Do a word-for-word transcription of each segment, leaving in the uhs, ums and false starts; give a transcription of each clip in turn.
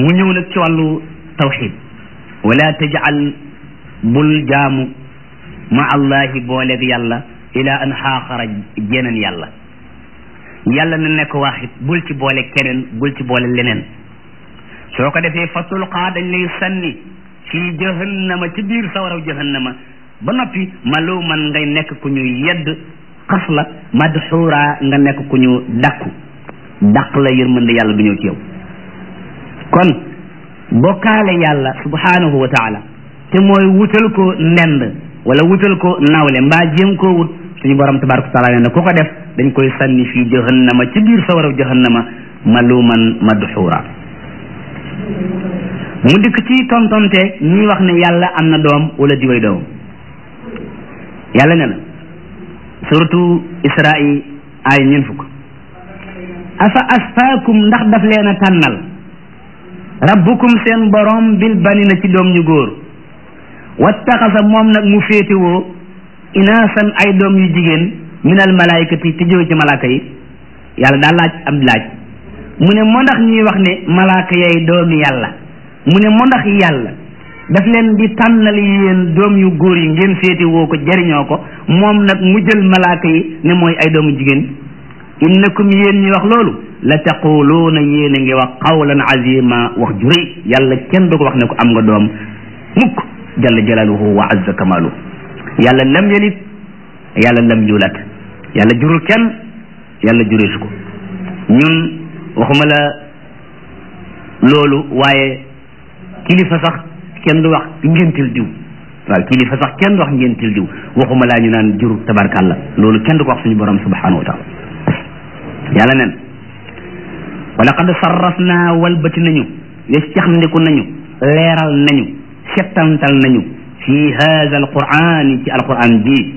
mu ñëw nag ci wàllu tawxid wala tajal bul jaamu ma allahi booleeg yàlla ila an xaaxara jeneen yàlla yàlla na nekk waaxid bul ci boole keneen bul ci boole leneen soo ko defee fatulqaa dañ lay sànni fii jahannama ci biir sawaraw jahannama ba noppi maluman ngay nekk ku ñu yedd xas la madxuura nga nekk ku ñu dàkku dàq la yërmande yàlla du ñëw ci yow kon bokkaale yàlla subhanahu wa taala te mooy wutal ko ndend wala wutal ko nawle mbaa jéem koo wut suñu borom tabaraka wa taala nee na ku ko def dañ koy sànni fii jahannama ci biir sawaraw jahannama maluman madxuura mu dikk ci tontonte ñi wax ne yàlla am na doom wala diway doom yàlla ne na suratu Isra'i ay ñeent fukk afa asfaakum ndax daf leen a tànnal rabbukum seen borom bil banina ci doom ñu góor wattaxasa moom nag mu féetewoo inaasan ay doom yu jigéen minal malaayikati te jóge ci malaaka yi yàlla daa laaj am laaj mu ne moo ndax ñuy wax ne malaaka yay doomi yàlla mu ne moo ndax yàlla daf leen di tànnal yéen doom yu góor yi ngeen féetewoo ko jariñoo ko moom nag mu jël malaaka yi ne mooy ay doomu jigéen innakum yéen ñi wax loolu la taquluuna yéen a ngi wax qawlan azima wax ju rëy yàlla kenn du ko wax ne ko am nga doom mukk jalla jalaaluhu wa azza kamaaluhu yàlla lam yalid yàlla lam yulat yàlla jurul kenn yàlla jureesu ko ñun waxuma la loolu waaye kilifa sax kenn du wax ngéntil diw waaw kilifa sax kenn du wax ngéntil diw waxuma laa ñu naan jur tabarkàlla loolu kenn du ko wax suñu borom subhanahu wa taala yàlla nen wa laqad sarrafna walbati nañu yescaxndiku nañu leeral nañu settantal nañu fi hada alquran ci alquran ji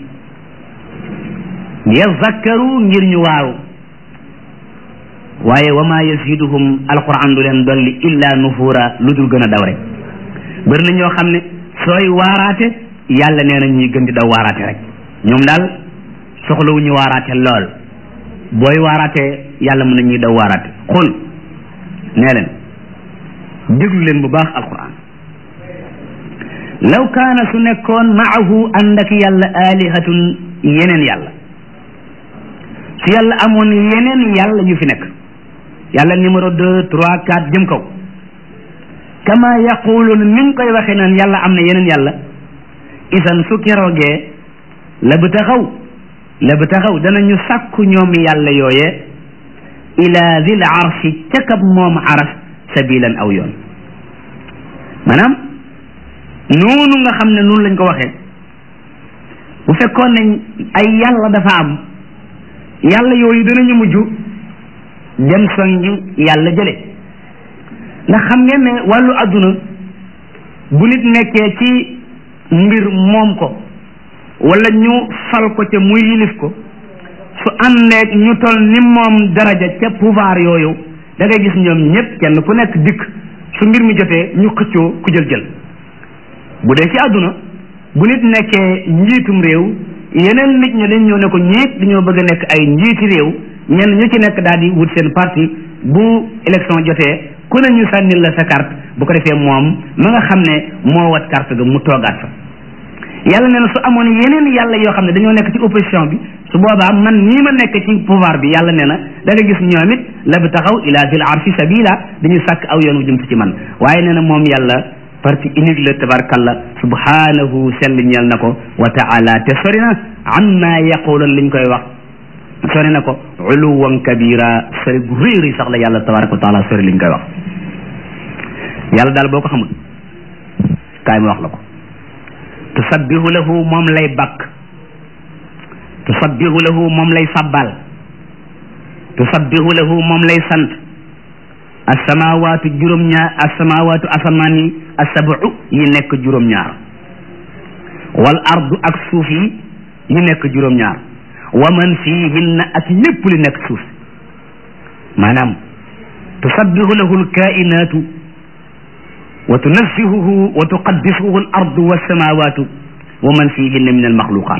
yazakkaru ngir ñu waaw waaye wa ma yaziduhum alquran du leen dolli illa nufura lu dul gën a daw rek bëri na ñoo xam ne sooy waaraate yàlla nee na ñuy gën di daw waaraate rek ñoom daal soxlawu ñu waaraate lool booy waaraate yàlla mën na ñuy daw waaraate xul nee leen déglu leen bu baax alquran law kaana su nekkoon maahu ànd ak yàlla alihatun yeneen yàlla su yàlla amoon yeneen yàlla yu fi nekk yàlla numéro deux trois quatre jëm kaw kama yaquluun ni ñu koy waxee naan yàlla am na yeneen yàlla isan su keroogee la bu taxaw la bu taxaw danañu sàkku ñoom yàlla yooye ila dil arshi ca kab moom aras sabilan aw yoon maanaam noonu nga xam ne noonu lañ ko waxee bu fekkoon ne ay yàlla dafa am yàlla yooyu danañu mujj dem soññ yàlla jële ndax xam ngeen ne wàllu adduna bu nit nekkee ci mbir moom ko wala ñu fal ko ca muy yilif ko su àndeeg ñu tol ni moom daraja ca pouvoir yooyu da ngay gis ñoom ñëpp kenn ku nekk dikk su mbir mi jotee ñu xëccoo ku jël jël bu dee ci àdduna bu nit nekkee njiitum réew yeneen nit ñi dañ ñëw ne ko ñiit dañoo bëgg a nekk ay njiiti réew ñenn ñu ci nekk daal di wut seen parti bu élection jotee ku ne ñu sànnil la sa carte bu ko defee moom ma nga xam ne moo wat carte ga mu toogaat fa yàlla nee na su amoon yeneen yàlla yoo xam ne dañoo nekk ci opposition bi su boobaa man nii ma nekk ci pouvoir bi yàlla nee na da nga gis ñoom it la bi taxaw ila zil arshi sabila dañu sàkk aw yoon wu jëm ci man waaye nee na moom yàlla parti unique la tabarkalla subhanahu sell ñeel na ko wa taala te sori na amma yaqulun liñ koy wax sori na ko uluwan kabira sori gu réeri sax la yàlla tabaraka wa taala sori liñ koy wax yàlla daal boo ko xamul kaay ma wax la ko tusabbihu lahu moom lay bakk tusabbihu lahu moom lay sabbal tusabbihu lahu moom lay sant asamawaatu juróom-ñaar asamawaatu asamaan yi asabu yi nekk juróom-ñaar wal ardu ak suuf yi yi nekk juróom-ñaar wa man fiihinna ak lépp li nekk suuf maanaam tusabbihu lahu alkainatu wa tunazzihuhu wa tuqaddisuhu al ardu wassamawatu wa man fihinna min al maxluqat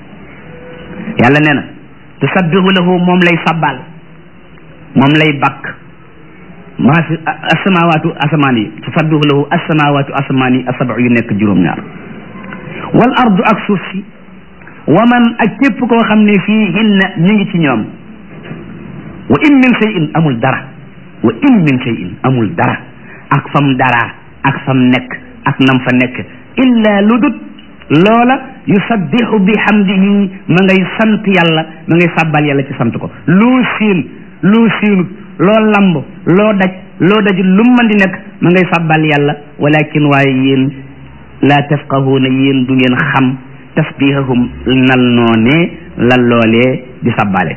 yàlla nee na tusabbihu lahu moom lay sabbal moom lay bakk maa fi asamawaatu asamaan yi tusabbihu lahu asamawaatu asamaan yi asab'u yu nekk juróom-ñaar wal ardu ak suuf si wa man ak képp koo xam ne fii hinna ñu ngi ci ñoom wa in min shay'in amul dara wa in min shay'in amul dara ak fam dara ak fam nekk ak nam fa nekk illa ludut loola yusabbihu bi hamdihi ma ngay sant yàlla ma ngay sàbbal yàlla ci sant ko loo siin loo siinut loo lamb loo daj loo daj lu mën di nekk ma ngay sàbbal yàlla walakin waaye yéen laa tafqahuuna yéen du ngeen xam tasbihahum nal noonee lan loolee di sàbbale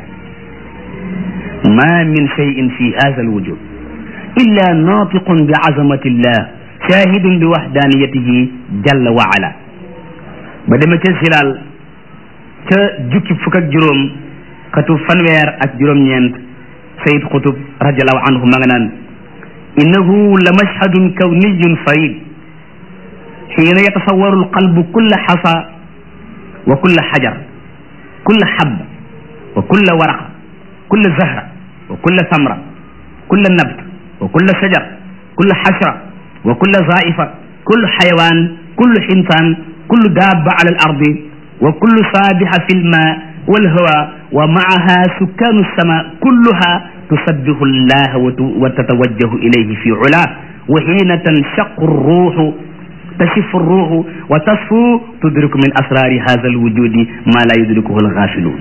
ma min shay'in fi hadha alwujud illa natiqun bi azamati llah shahidun bi wahdaniyatihi jalla wa ala ba dema ca silaal ca jukki fukk ak juróom xatu fanweer ak juróom-ñeent sayid xutub radiallahu anhu ma nga naan innahu la mashhadun kawniyun farid xiina yatasawaru alqalbu kulla xasa wa kulla xajar kulla xab wa kulla waraqa kulla zahra wa kulla samra kulla nabt wa kulla shajar kulla xashra wa kulla zaifa kullu xayawaan kullu xintaan kullu daaba ala al ardi wa kullu saabiha fi lma walhawa wa maaha sukkaanu sama kulluha tusabbihu llaha wa tatawajjahu ilayhi fi ula wa xiina tanshaqu ruuxu tashifu ruuxu wa tasfu tudriku min asrari hada alwujudi ma la yudrikuhu algafilun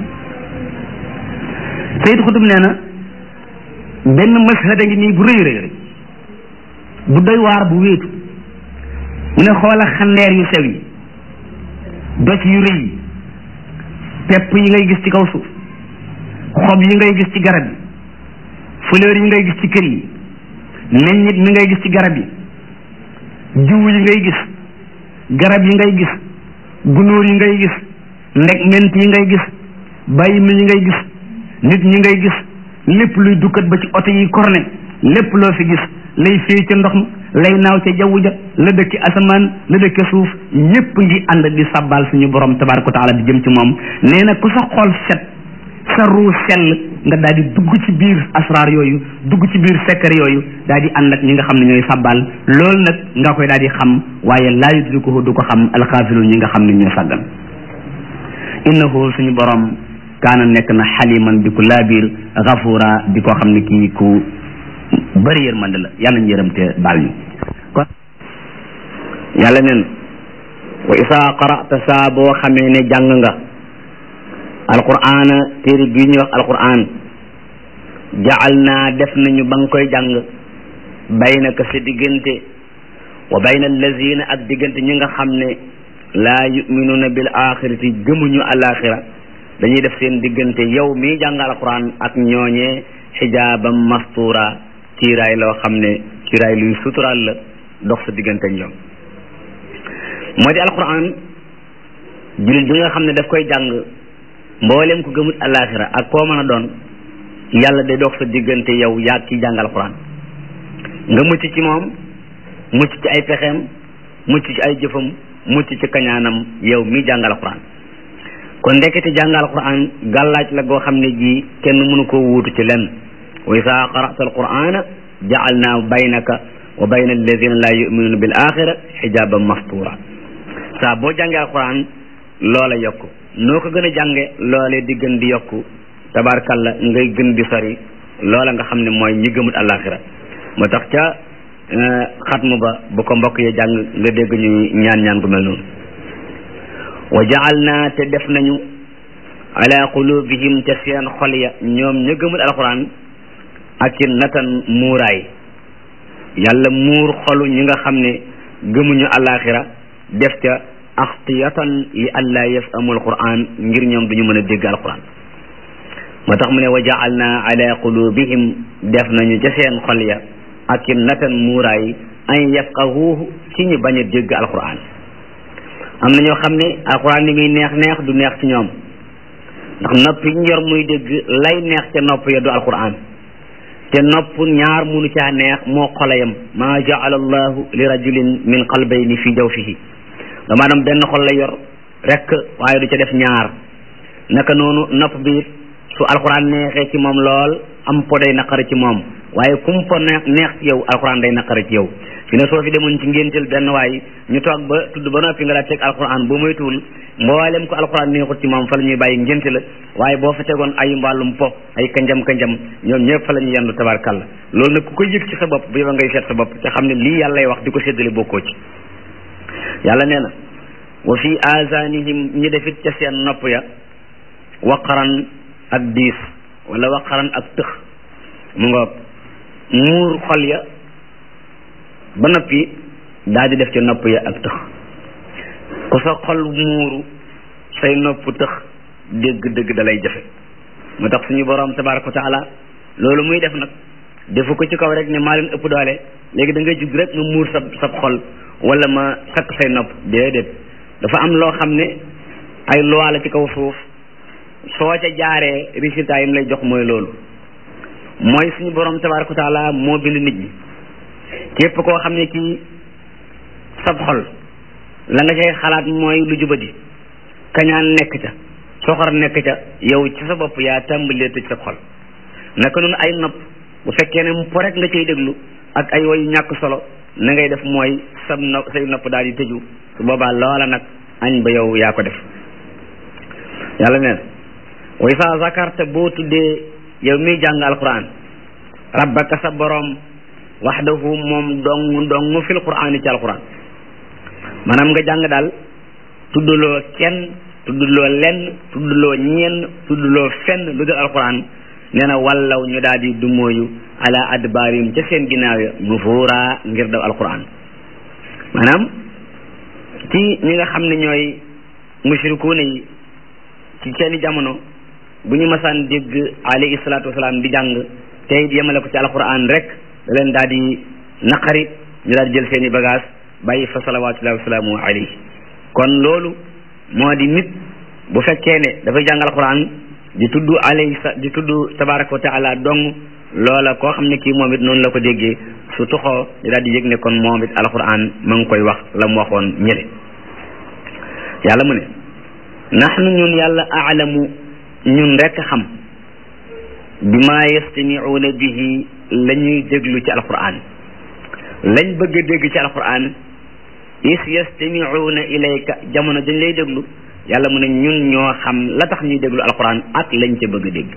sayid xutub nee na benn mashhada ngi nii bu rëy rëy rëy bu doy waar bu wéetu mu ne xoola xandeer yu sew yi doj yu rëy yi pepp yi ngay gis ci kaw suuf xob yi ngay gis ci garab yi fleur yi ngay gis ci kër yi meññit mi ngay gis ci garab yi jiw yi ngay gis garab yi ngay gis gunóor yi ngay gis ndeg ment yi ngay gis bàyyi mi yi ngay gis nit ñi ngay gis lépp luy dukkat ba ci oto yi korne lépp loo fi gis lay fii ca ndox ma lay naaw ca jaww ja la dëkki asamaan la dëkki suuf ñépp ngi ànd di sabbal suñu borom tabaraka wa taala di jëm ci moom nee na ku sa xol set sa ruu sell nga daal di dugg ci biir asraar yooyu dugg ci biir secret yooyu daal di ànd ak ñi nga xam ne ñooy sabbal loolu nag nga koy daal di xam waaye laa yudrikuhu du ko xam alxaafiluun ñi nga xam ne ñoo sàggan innahu suñu borom kaana nekk na xaliman di ko laabiir gafuura di ko xam ne kii ku bëri yërmande la yàlla ñu yërëm te baal ñu kon yàlla neen wa isaa qara'ta saa boo xamee ne jàng nga alqur'ana téere bii ñuy wax alqur'an jacal naa def nañu ba nga koy jàng baynaka sa diggante wa bayna allazina ak diggante ñi nga xam ne laa yuminuuna bil axirati gëmuñu alaxira dañuy def seen diggante yow mii jàng alqur'an ak ñooñee xijaabam mastura kiiraay loo xam ne kiiraay luy suturaal la dox sa diggante ak ñoom moo di alquran jullit bi nga xam ne daf koy jàng mboolem ko gëmut alaxira ak koo mën a doon yàlla day dox sa diggante yow yaa ki jàng alquran nga mucc ci moom mucc ci ay pexeem mucc ci ay jëfam mucc ci kañaanam yow mi jàng alquran kon ndekete jàng alquran gàllaaj la goo xam ne ji kenn mënu koo wuutu ci lenn wa isa qara'ta alqur'ana ja'alna baynaka wa bayna alladhina la yu'minuna bil akhirah hijaban mastura saa boo jàngee alquran loola yokku noo ko gën a jànge loolee di gën di yokku tabarkalla ngay gën di sori loola nga xam ne mooy ñi gëmut alaxira moo tax ca xatmu ba bu ko mbokk yi jàng nga dégg ñu ñaan ñaan gu mel noonu wa ja'alna te def nañu ala qulubihim ca seen xol ya ñoom ña gëmut alquran akinnatan muuraay yàlla muur xolu ñi nga xam ne gëmuñu alaxira def ca axtiyatan li alla yafhamu alquran ngir ñoom duñu mën a dégg alquran moo tax mu ne wa ja'alna ala qulubihim def nañu ca seen xol ya akinnatan muuraay an yafqahuhu ci ñu bañ a dégg alquran am na ñoo xam ne alquran li muy neex neex du neex ci ñoom ndax nopp yi ñu yor muy dégg lay neex ca nopp ya du alquran te nopp ñaar munu caa neex moo xolayam ma ja'ala allahu li rajulin min qalbayni fi jawfihi da maanaam benn xol la yor rek waaye du ca def ñaar naka noonu nopp bi su alquran neexee ci moom lool am poday naqari ci moom waaye kum fa neex neex ci yow alxuraan day naqari ci yow fi ne soo fi demoon ci ngénteel benn waay ñu toog ba tudd ba noppi nga daa teg alxuraan boo moytuwul mboolem ko alxuraan neexut ci moom fa la ñuy bàyyi ngénte la waaye boo fa tegoon ay mbàllum po ay kanjam kanjam ñoom ñëpp fa la ñuy yendu tabarkalla loolu nag ku koy yëg ci sa bopp bu yow ngay seet sa bopp te xam ne lii yàlla lay wax di ko séddale bokkoo ci yàlla nee na wa fi azanihim ñi defit ca seen nopp ya waqaran ak diis wala waqaran ak tëx mu nga muur xol ya ba noppi daal di def ca nopp ya ak tëx ku sa xol muuru say nopp tëx dégg dégg da lay jafe moo tax suñu borom tabaraka wa taala loolu muy def nag defu ko ci kaw rek ne maa leen ëpp doole léegi da ngay jug rek nga muur sa sa xol wala ma sakk say nopp déedéet dafa am loo xam ne ay loi la ci kaw suuf soo ca jaaree résultat yi mu lay jox mooy loolu mooy suñu borom tabaraka wa taala moo bind nit ñi képp koo xam ne kii sab xol la nga cay xalaat mooy lu jubadi kañaan nekk ca soxor nekk ca yow ci sa bopp yaa tàmbalee tëj sab xol naka noonu ay nopp bu fekkee ne po rek nga cay déglu ak ay woyu ñàkk solo na ngay def mooy sab no say nopp daal di tëju su boobaa loola nag añ ba yow yaa ko def yàlla nee na way sa zakarta boo tuddee yow miy jàng alquran rabbaka sa borom waxdahu moom dong dong fil quran ci alquran maanaam nga jàng daal tuddloo kenn tuddloo lenn tuddloo ñenn tuddloo fenn lu dul alquran nee na wallaw ñu daal di dumóoyu ala adbaarim ca seen ginnaaw ya nufuura ngir daw alquran maanaam ci ñi nga xam ne ñooy mushrikuuna yi ci seeni jamono bu ñu masaan dégg alayhi salaatu wasalaam di jàng tey yemale ko ci alquran rek da leen daal di naqari ñu daal di jël seeni bagage bàyyi fa salawaatullahi wasalaamu alayhi kon loolu moo di nit bu fekkee ne dafay jàng alquran di tudd alayhi di tudd tabaraka wa taala dong loola koo xam ne kii moom it noonu la ko déggee su toxoo di daal di yëg ne kon moom it alquran ma ngi koy wax la mu waxoon ñële yàlla mu ne nahnu ñun yàlla aalamu ñun rekk xam bi ma yastamiuuna bihi la ñuy déglu ci alquran lañ bëgg a dégg ci alquran is yastamiuuna ilayka jamono dañ lay déglu yàlla mu ne ñun ñoo xam la tax ñuy déglu alquran ak lañ ca bëgg a dégg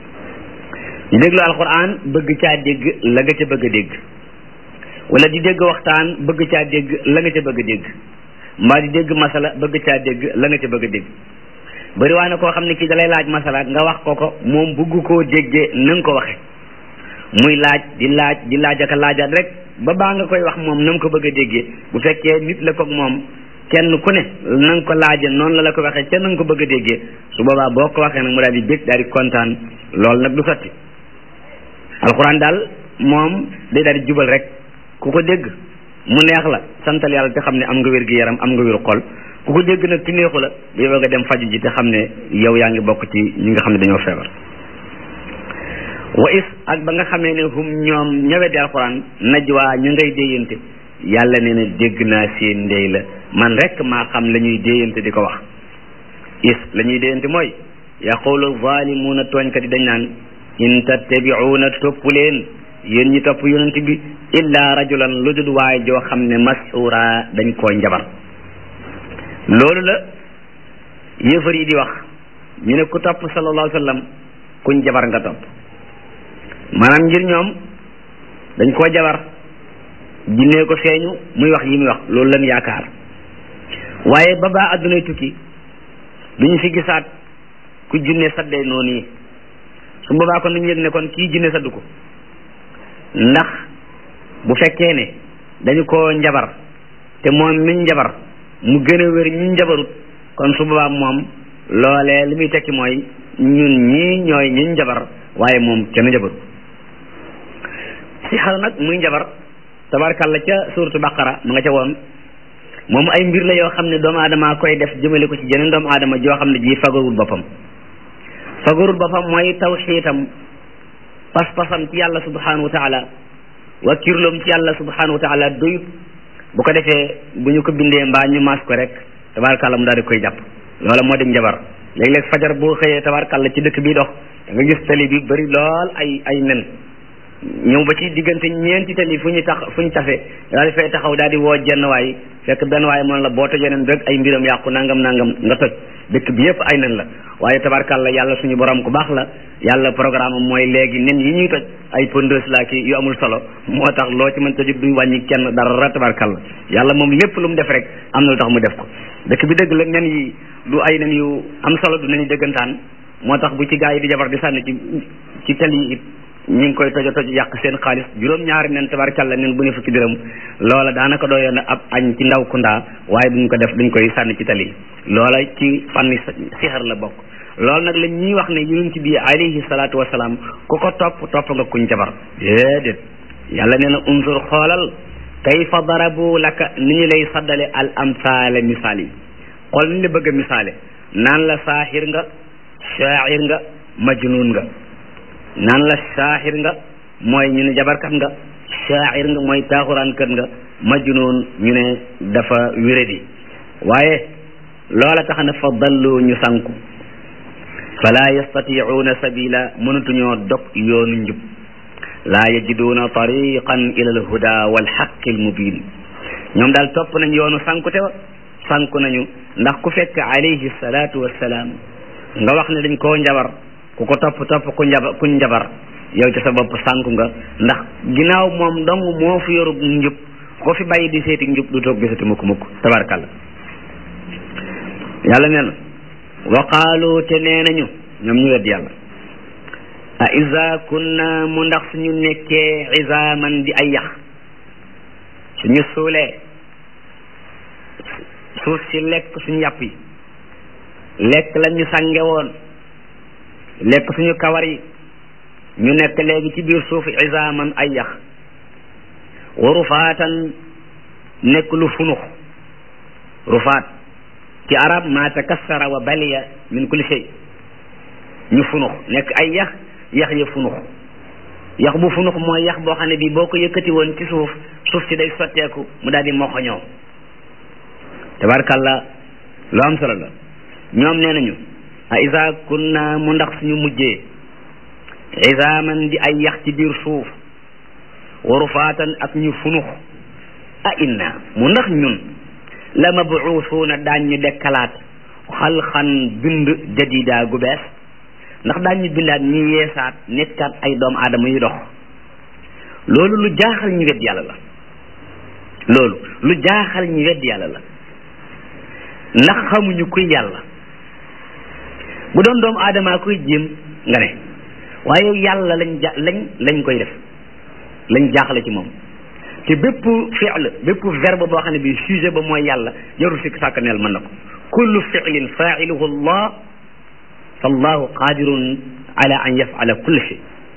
di déglu alquran bëgg caa dégg la nga ca bëgg a dégg wala di dégg waxtaan bëgg caa dégg la nga ca bëgg a dégg mbaa di dégg masala bëgg caa dégg la nga ca bëgg a dégg bëri waa na koo xam ne kii dalay laaj masala nga wax ko ko moom bëgg koo déggee na nga ko waxe muy laaj di laaj di laaj ak laajaat rek ba baa nga koy wax moom na nga ko bëgg a déggee bu fekkee nit la koog moom kenn ku ne na nga ko laaje noonu la la ko waxee ca na nga ko bëgg a déggee su boobaa boo ko waxee nag mu daal di bég daal di kontaan loolu nag du sotti alxuraan daal moom day daal di jubal rek ku ko dégg mu neex la santal yàlla te xam ne am nga wér gi yaram am nga wéru xol ku ko dégg nag ci neexu la yow nga dem faju ji te xam ne yow yaa ngi bokk ci ñi nga xam ne dañoo feebar wa is ak ba nga xamee ne hum ñoom ñëwee di alxuraan najwaa ñu ngay déeyante yàlla nee na dégg naa seen ndey la man rek maa xam la ñuy déeyante di ko wax is la ñuy déeyante mooy yaqulu zalimuuna tooñkat yi dañ naan in tattabi'uuna topp leen yéen ñi topp yonent bi illa rajulan lu dul waaye joo xam ne mas'uura dañ koo njabar loolu la yéefar yi di wax ñu ne ku topp sallallahu alayhi wa sallam kuñ jabar nga topp maanaam ngir ñoom dañ koo jabar jinnee ko feeñu muy wax yi muy wax loolu lañ yaakaar waaye ba baa addunay tukki duñu fi gisaat ku jinne saddee noonu yi su boobaa kon nañu yëg ne kon kii jinne saddu ko ndax bu fekkee ne dañu ko njabar te moom miñ njabar mu gën a wér ñu njabarut kon su boobaa moom loolee li muy tekki mooy ñun ñii ñooy ñi njabar waaye moom kenn njabaru si xal nag muy njabar tabarkalla ca suuratu baqara mu nga ca woon moom ay mbir la yoo xam ne doomu aadama koy def jëmale ko ci jeneen doomu aadama joo xam ne ji fagarul boppam fagarul boppam mooy tawxiitam pas-pasam ci yàlla subhanahu wa taala wakkirloom ci yàlla subhanahu wa taala doyut bu ko defee bu ñu ko bindee mbaa ñu maas ko rek tabarkalla mu daal di koy jàpp loola moo di njabar léeg-léeg fajar boo xëyee tabarkalla ci dëkk bi dox da nga gis tali bi bëri lool ay ay nen ñëw ba ci diggante ñeenti tali fu ñu tax fu ñu tase daal di fay taxaw daal di woo jenn waay fekk benn waay moom la boo tojee nen rek ay mbiram yàqu nangam nangam nga toj dëkk bi yëpp ay nen la waaye tabarkàlla yàlla suñu borom ku baax la yàlla programme mooy léegi nen yi ñuy toj ay pondeuse laa ki yu amul solo moo tax loo ci mën tojut du wàññi kenn dara tabarkàlla yàlla moom lépp lu mu def rek am na lu tax mu def ko dëkk bi dëgg la nen yi du ay nen yu am solo du nen yi dëggantaan moo tax bu ci gaa yi di jabar di sànni ci ci tali yi it ñu ngi koy tojo toj yàq seen xaalis juróom-ñaari nen tabarkàlla nen bu ne fukki dërëm loola daanaka doyoon ab añ ci ndaw kundaa waaye duñ ko def duñ koy sànni ci tali loola ci fànni sixar la bokk loolu nag la ñuy wax ne yonent bi alayhi salaatu wasalaam ku ko topp topp nga kuñ jabar déedéet yàlla nee na unzur xoolal kayfa darabu laka ni ñu lay saddale al amsaale misaal yi xool ni la bëgg a misaale naan la saaxir nga shaacir nga majnuun nga naan la saaxir nga mooy ñu ne jabarkat nga shaacir nga mooy taaxuraankat nga majnuun ñu ne dafa wéradi waaye loola tax na fa dallu ñu sanku fala yastaticuuna sabila mënatuñoo dog yoonu njub laa yajiduuna tariqan ila alhuda walxaqi almubin ñoom daal topp nañ yoonu sankute wa sanku nañu ndax ku fekk alayhi salatu wassalaam nga wax ne dañ koo njabar ku ko topp topp ku njabar kuñ njabar yow ci sa bopp sànku nga ndax ginnaaw moom dong moo fi yorub njub ko fi bàyyi di seeti njub du toog gisati mukk mukk tabarakàllah yàlla nee na wa qaalu te nee nañu ñoom ñu wedd yàlla a iza kunna mu ndax suñu nekkee izaaman di ay yax suñu suulee suuf si lekk suñu yàpp yi lekk la ñu sànge woon lekk suñu kawar yi ñu nekk léegi ci biir suuf izaaman ay yax wa rufaatan nekk lu funux rufaat ci arab ma takassara wa baliya min kulli shay ñu funux nekk ay yax yax ya funux yax bu funux mooy yax boo xam ne bii boo ko yëkkati woon ci suuf suuf si day sotteeku mu daal di moxoñoo tabarkàlla lu am solo la ñoom nee nañu a isa kunna mu ndax suñu mujjee izaaman di ay yax ci biir suuf wa rufaatan ak ñu funux a inna mu ndax ñun la mabuusuuna daañ ñu dekkalaat xalxan bind jadida gu bees ndax daañ ñu bindaat ñu yeesaat nekkaat ay doomu aadama yu dox loolu lu jaaxal ñu wedd yàlla la loolu lu jaaxal ñu wedd yàlla la ndax xamuñu kuy yàlla bu doon doomu aadama koy jéem nga ne waaye yàlla lañ ja lañ lañ koy def lañ jaaxle ci moom te bépp fi'l bépp verbe boo xam ne bi sujet ba mooy yàlla jarul sikk sàkkaneel mën na ko kullu fi'lin fa'iluhu allah fallahu qadirun ala an yaf'ala kulli shay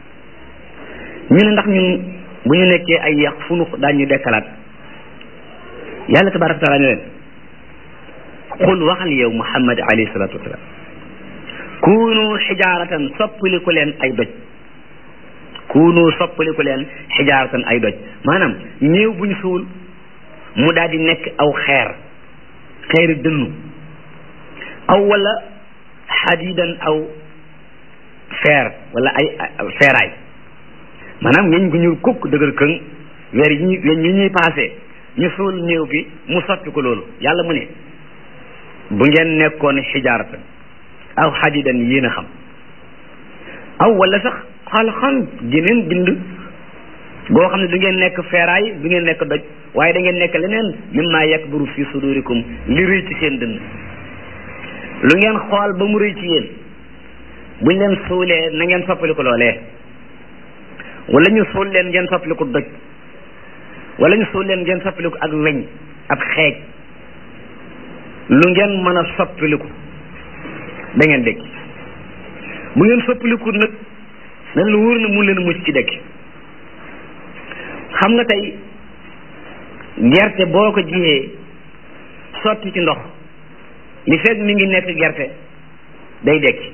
ñu ne ndax ñun bu ñu nekkee ay yax funux daañu dekkalaat yàlla tabaraka taala ne leen qul waxal yow muhammad alayhi salatu wasalam kunu xijaaratan soppaliku leen ay doj kunu soppaliku leen xijaaratan ay doj maanaam néew buñ suul mu daal di nekk aw xeer xeeri dënnu aw wala xadidan aw feer wala ay feeraay maanaam ñeñ gu ñuul kukk dëgër këng weer yi ñuy weñ yi ñuy passé ñu suul néew bi mu soppi ko loolu yàlla mu ne bu ngeen nekkoon xijaaratan aw xadidan yéen a xam aw wala sax xalxan geneen bind boo xam ne du ngeen nekk feeraay du ngeen nekk doj waaye da ngeen nekk leneen mimma yakburu fi sudurikum li rëy ci seen dënn lu ngeen xool ba mu rëy ci yéen buñ leen suulee na ngeen soppaliku loolee wala ñu suul leen ngeen soppaliku doj wala ñu suul leen ngeen soppaliku ak weñ ab xeej lu ngeen mën a soppaliku da ngeen dëkk bu ngeen soppaliku nag nan lu wóor na mun leen mucc ci dëkk xam nga tey gerte boo ko jiyee sotti ci ndox li fekk mi ngi nekk gerte day dekki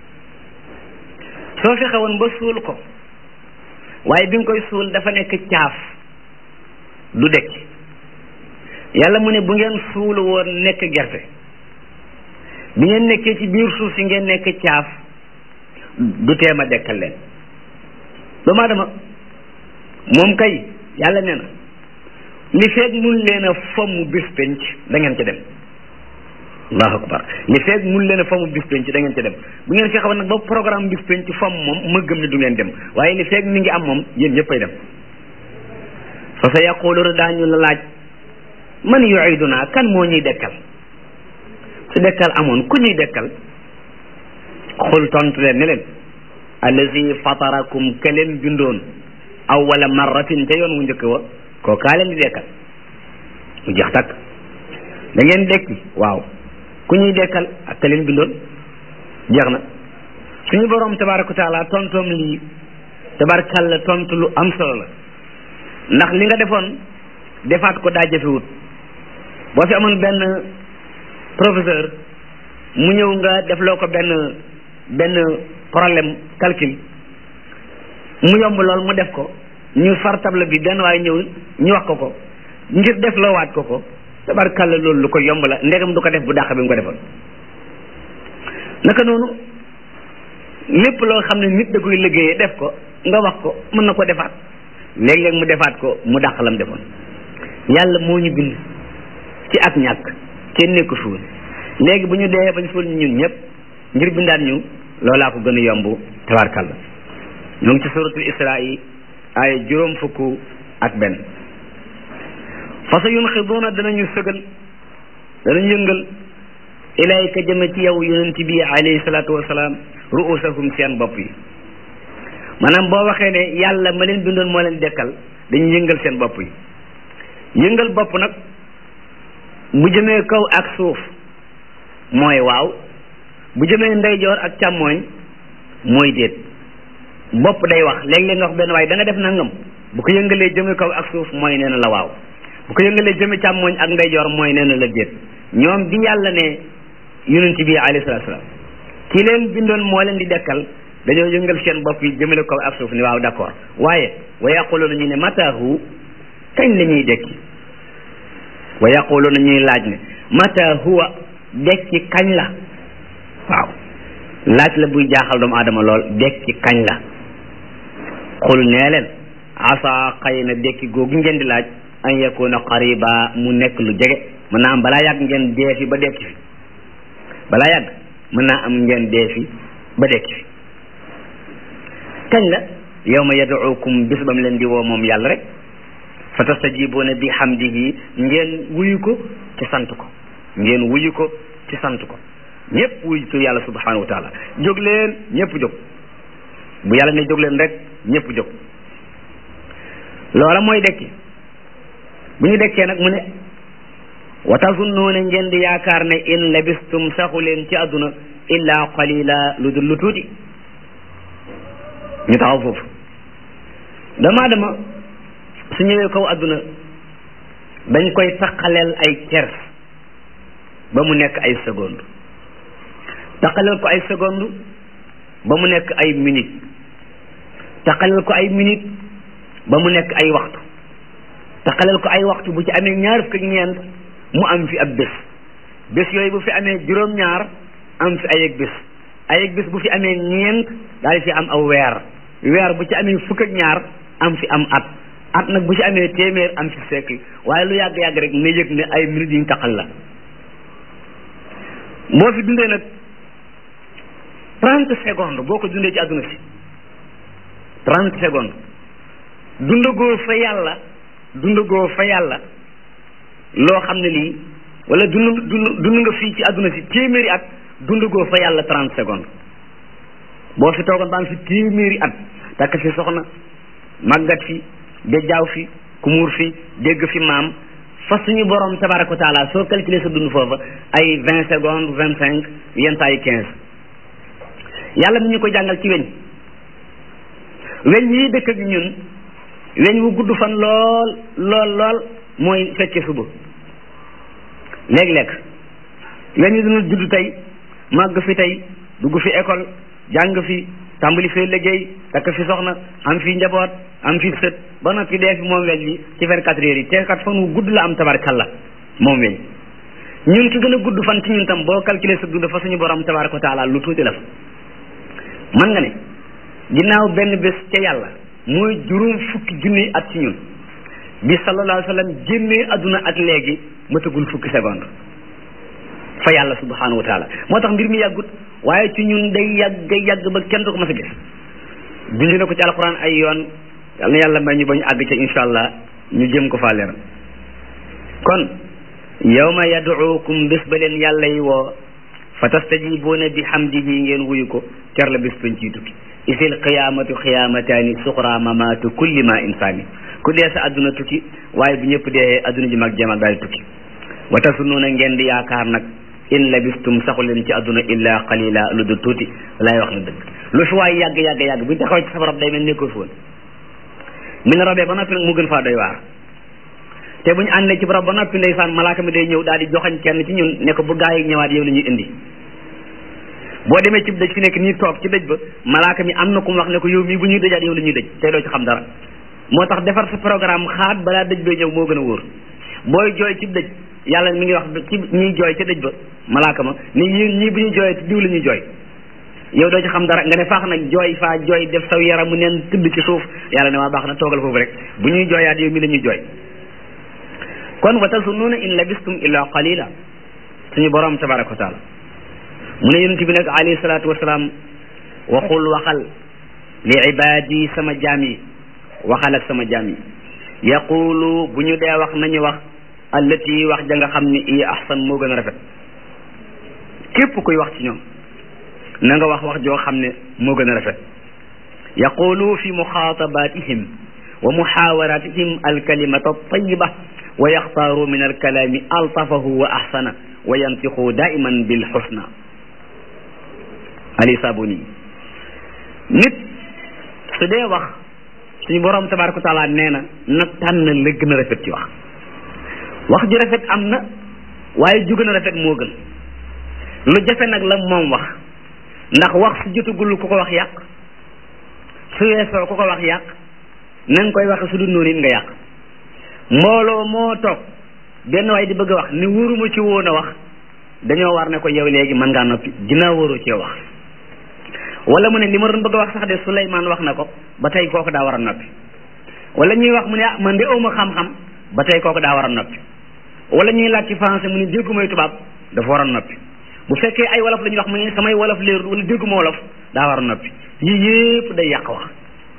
soo fexe woon ba suul ko waaye bi nga koy suul dafa nekk caaf du dekki yàlla mu ne bu ngeen suulu woon nekk gerte bi ngeen nekkee ci biir suuf si ngeen nekk caaf du teem a dekkal leen doomu aadama moom kay yàlla nee na li feeg mun leen a fomm bis penc da ngeen ca dem allahu akbar li feeg mun leen a fomm bis penc da ngeen ca dem bu ngeen fexewoon nag ba programme bis penc fomm moom ma gëm ne du ngeen dem waaye li feeg mi ngi am moom yéen ñëppay dem fa sa yaquluuna daañu la laaj man yuiduna kan moo ñuy dekkal su dekkal amoon ku ñuy dekkal xul tontu leen ne leen allazi fatarakum ka leen bindoon awwala marratin ca yoon wu njëkk wa koo kaa leen di dekkal mu jeex takk da ngeen dekki waaw ku ñuy dekkal ak ka leen bindoon jeex na suñu boroom tabaraka wa taala tontoom lii tabarakalla tontu lu am solo la ndax li nga defoon defaat ko daa jafewut boo fi amoon benn professeur mu ñëw nga def loo ko benn benn problème calcul mu yomb lool mu def ko ñu far table bi benn waaye ñëw ñu wax ko ko ngir def loo waat ko ko tabarkalla loolu lu ko yomb la ndegam du ko def bu dàq bi mu ko defoon naka noonu lépp loo xam ne nit da koy liggéeyee def ko nga wax ko mën na ko defaat léeg-léeg mu defaat ko mu dàq lam defoon yàlla moo ñu bind ci ak ñàkk kenn nekku fi woon léegi bu ñu dee bañ suul ñun ñëpp ngir bindaat ñu loolaa ko gën a yomb tabarkalla ñoo ngi ci suratul isra yi ay juróom fukk ak benn fa sa yunxiduuna danañu sëgal danañu yëngal ilayka jëme ci yow yonent bi alayhi salaatu wasalaam ruusahum seen bopp yi maanaam boo waxee ne yàlla ma leen bindoon moo leen dekkal dañu yëngal seen bopp yi yëngal bopp nag bu jëmee kaw ak suuf mooy waaw bu jëmee ndeyjoor ak càmmooñ mooy déet bopp day wax léeg-léeg nga wax benn waaye da nga def nangam bu ko yëngalee jëme kaw ak suuf mooy nee na la waaw bu ko yëngalee jëme càmmooñ ak ndeyjoor mooy nee na la déet ñoom bi yàlla ne yonent bi alayhi salaatu salaam ki leen bindoon moo leen di dekkal dañoo yëngal seen bopp yi jëmale kaw ak suuf ni waaw d'accord waaye wa yaquluuna ñu ne mataahu kañ la ñuy dekki wa yaquluuna ñuy laaj ne mata huwa dekki kañ la waaw laaj la buy jaaxal doomu aadama lool dekki kañ la xul nee leen asa xëy na dekki googu ngeen di laaj an yakuna qariba mu nekk lu jege mën naa am balaa yàgg ngeen dee fi ba dekki fi balaa yàgg mën naa am ngeen dee fi ba dekki fi kañ la yawma yad'ukum bis bam leen di woo moom yàlla rek fa tastajibuuna bi hamdihi ngeen wuyu ko ci sant ko ngeen wuyu ko ci sant ko ñëpp wuyu ko yàlla subhanahu wa taala jóg leen ñëpp jóg bu yàlla ne jóg leen rek ñëpp jóg loola mooy dekki bu ñu dekkee nag mu ne wa tazunnuuna ngeen di yaakaar ne in labistum saxu leen ci àdduna illa qalila lu dul lu tuuti ñu taxaw foofu dama dama su ñëwee kaw àdduna dañ koy taqaleel ay kers ba mu nekk ay seconde taqaleel ko ay seconde ba mu nekk ay minute taqaleel ko ay minute ba mu nekk ay waxtu taqaleel ko ay waxtu bu ci amee ñaar fukk ak ñeent mu am fi ab bés bés yooyu bu fi amee juróom-ñaar am fi ay ak bés ay ak bés bu fi amee ñeent daal di fi am aw weer weer bu ci amee fukk ak ñaar am fi am at at nag bu ci amee téeméer am fi siècle waaye lu yàgg-yàgg rek nga yëg ne ay minutes yu ñu taqal la boo fi dundee nag trente secondes boo ko dundee ci àdduna si trente secondes dundagoo fa yàlla dundagoo fa yàlla loo xam ne lii wala dund dund dund nga fii ci àdduna si téeméeri at dundagoo fa yàlla trente secondes boo fi toogoon ba am fi téeméeri at takk fi soxna màggat fi bejjaaw fi kumuur fi dégg fi maam fa suñu borom tabaraka wa taala soo calculer sa dund foofa ay vingt secondes vingt cinq yenn saa yi quinze yàlla mi ñu ko jàngal ci weñ weñ yi dëkk ak ñun weñ wu gudd fan lool lool lool mooy fekke suba léeg-léeg weñ yi dina judd tey màgg fi tey dugg fi école jàng fi tàmbali fee liggéey takk fi soxna am fi njaboot am fi sët ba noppi dee fi moom weñ bi ci vingt-quatre heures yi te kat fan wu gudd la am tabarakalla moom weñ ñun ki gën a gudd fan ci ñun tam boo calculer sa dund fa suñu borom tabaraka wa taala lu tuuti la fa man nga ne ginnaaw benn bés ca yàlla mooy juróom fukki junniy at ci ñun bi sallallahu alayhi wa sallam génnee adduna ak léegi matagul fukki seconde fa yàlla subhanahu wa taala moo tax mbir mi yàggut waaye ci ñun day yàgg yàgg ba kenn du ko mas a gis dindi na ko ci alquran ay yoon yal na yàlla may ñu ba ñu àgg ca insha allah ñu jëm ko faa leeral kon yawma yad'ukum bés ba leen yàlla yi woo fa tastajibuuna bi hamdihi ngeen wuyu ko ker la bés bañ ciy tukki isil qiyaamatu qiyaamataani suxra mamaatu kulli ma insaani ku dee sa adduna tukki waaye bu ñëpp dee adduna ji mag jamal daal tukki wa tasunnuuna ngeen di yaakaar nag in labistum saxu leen ci adduna illa qalila lu dul tuuti laay wax na dëgg lu fi waay yàgg yàgg yàgg buñ taxaw ci sa barab day mel nekkoo fi woon mi ne robee ba noppi nag mu gën faa doy waar te bu ñu àndee ci barab ba noppi ndeysaan malaaka mi day ñëw daal di joxañ kenn ci ñun ne ko bu gaa yi ñëwaat yow la ñuy indi boo demee ci dëj fi nekk nii toog ci dëj ba malaaka mi am na ku mu wax ne ko yow mii bu ñuy dëjaat yow la ñuy dëj tey doo ci xam dara moo tax defar sa programme xaat balaa dëj bay ñëw moo gën a wóor booy jooy ci dëj yàlla mi ngi wax ci ñiy jooy ca dëj ba malaaka ma ni ñii ñii bu ñuy jooyee diw la ñuy jooy yow doo ci xam dara nga ne faax nag jooy faa jooy def saw yaramu neen tëdd ci suuf yàlla ne waa baax na toogal foofu rek bu ñuy jooyaat yow mi la ñuy jooy kon wa tazunnuuna in labistum illa qalila suñu borom tabaraka wa taala mu ne yonent bi nag alayhi salaatu wasalaam waxul waxal li ibaadi sama jaam yi waxal ak sama jaam yi yaqulu bu ñu dee wax nañu wax allati wax ja nga xam ne i ahsan moo gën a rafet képp kuy wax ci ñoom na nga wax wax joo xam ne moo gën a rafet yaqulu fi muxaatabatihim wa muxaawaratihim alkalimata altayiba wa yaxtaaru min alkalaami altafahu wa ahsana wa yantiqu daiman bilxusna ali sabuni nit su dee wax suñu borom tabaraka wa taala nee na na tànn la gën a rafet ci wax wax ju rafet am na waaye ju gën a rafet moo gën lu jafe nag la moom wax ndax wax su jotagul ku ko wax yàq su weesoo ku ko wax yàq na nga koy waxe su dul noonu it nga yàq mbooloo moo toog benn waay di bëgg a wax ni wóoruma ci woon a wax dañoo war ne ko yow léegi mën ngaa noppi ginnaaw wóoroo ci wax wala mu ne li ma doon bëgg a wax sax de Souleymane wax na ko ba tey kooku daa war a noppi wala ñuy wax mu ne ah man de awma xam-xam ba tey kooku daa war a noppi wala ñuy laaj ci français mu ne déggumay tubaab dafa war a noppi bu fekkee ay wolof la ñuy wax mu ne samay wolof leerul wala dégguma wolof daa war a noppi yii yépp day yàq wax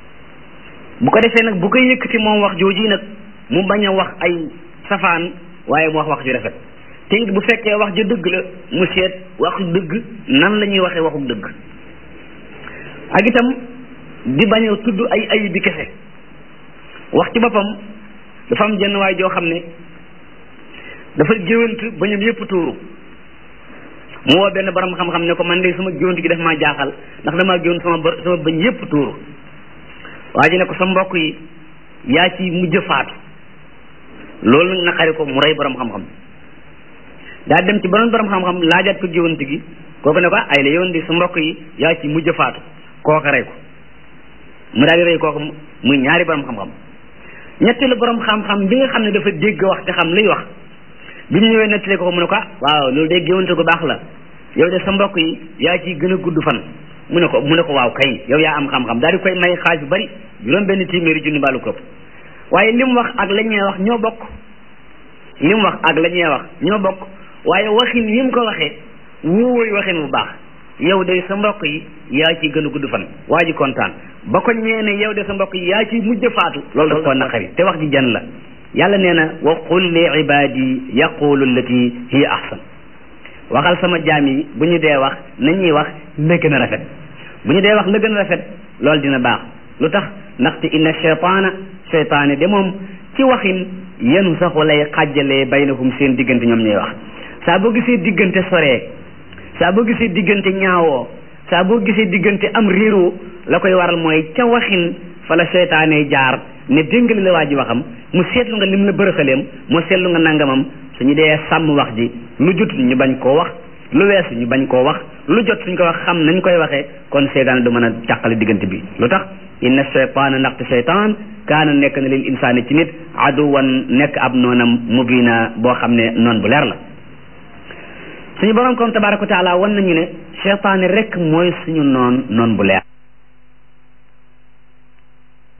bu ko defee nag bu koy yëkkati moom wax jooji nag mu bañ a wax ay safaan waaye mu wax wax ju rafet te it bu fekkee wax ju dëgg la mu seet wax dëgg nan la ñuy waxee waxu dëgg ak itam di bañ a tudd ay ay bi kese wax ci boppam dafa am jenn waay joo xam ne dafa géwant bañam yépp tuuru mu woo benn borom xam-xam ne ko man de sama géwant gi daf maa jaaxal ndax damaa géwant sama bë sama bañ yépp tuuru waa ji ne ko sa mbokk yi yaa ci mujj faatu loolu nag naqari ko mu rey borom xam-xam daa dem ci beneen borom xam-xam laajaat ko géwant gi kooku ne ko ay la yoon di sa mbokk yi yaa ci mujj faatu kooka rey ko mu daal di rey kooku muy ñaari borom xam-xam ñetteelu borom xam-xam bi nga xam ne dafa dégg wax te xam luy wax bi mu ñëwee nettali ko mu ne ko waaw loolu de géwante gu baax la yow de sa mbokk yi yaa ciy gën a gudd fan mu ne ko mu ne ko waaw kay yow yaa am xam-xam daal di koy may xaalis bu bari juróom benn téeméeri junni baalu këpp waaye li mu wax ak la ñuy wax ñoo bokk li mu wax ak la ñuy wax ñoo bokk waaye waxin yi mu ko waxee wóowoy waxin bu baax yow de sa mbokk yi yaa ciy gën a gudd fan waa ji kontaan ba ko ñeene yow de sa mbokk yi yaa ciy mujj faatu loolu daf koo naqari te wax ji jan la yàlla nee na wa qul li ibadi yaqulu allati hiya ahsan waxal sama jaam yi bu ñu dee wax nañuy wax la gën a rafet bu ñu dee wax la gën a rafet loolu dina baax lu tax ndaxte inna cheytaana cheytaane de moom ci waxin yenu sax walay xàjjalee baynahum seen diggante ñoom ñuy wax saa boo gisee diggante soree saa boo gisee diggante ñaawoo saa boo gisee diggante am réeroo la koy waral mooy ca waxin fa la cheytaane jaar ne déngali la waa ji waxam mu seetlu nga lim la bërëxaleem mu seetlu nga nangamam suñu dee sàmm wax ji lu jot ñu bañ koo wax lu weesu ñu bañ koo wax lu jot suñ ko wax xam nañ koy waxee kon seytaan du mën a càqale diggante bi lu tax inna cheytaana ndaxte cheytaan kaana nekk na lil insaani ci nit aduwan nekk ab noonam mubina boo xam ne noon bu leer la suñu borom kon tabaraka wa taala wan nañu ne cheytaane rek mooy suñu noon noon bu leer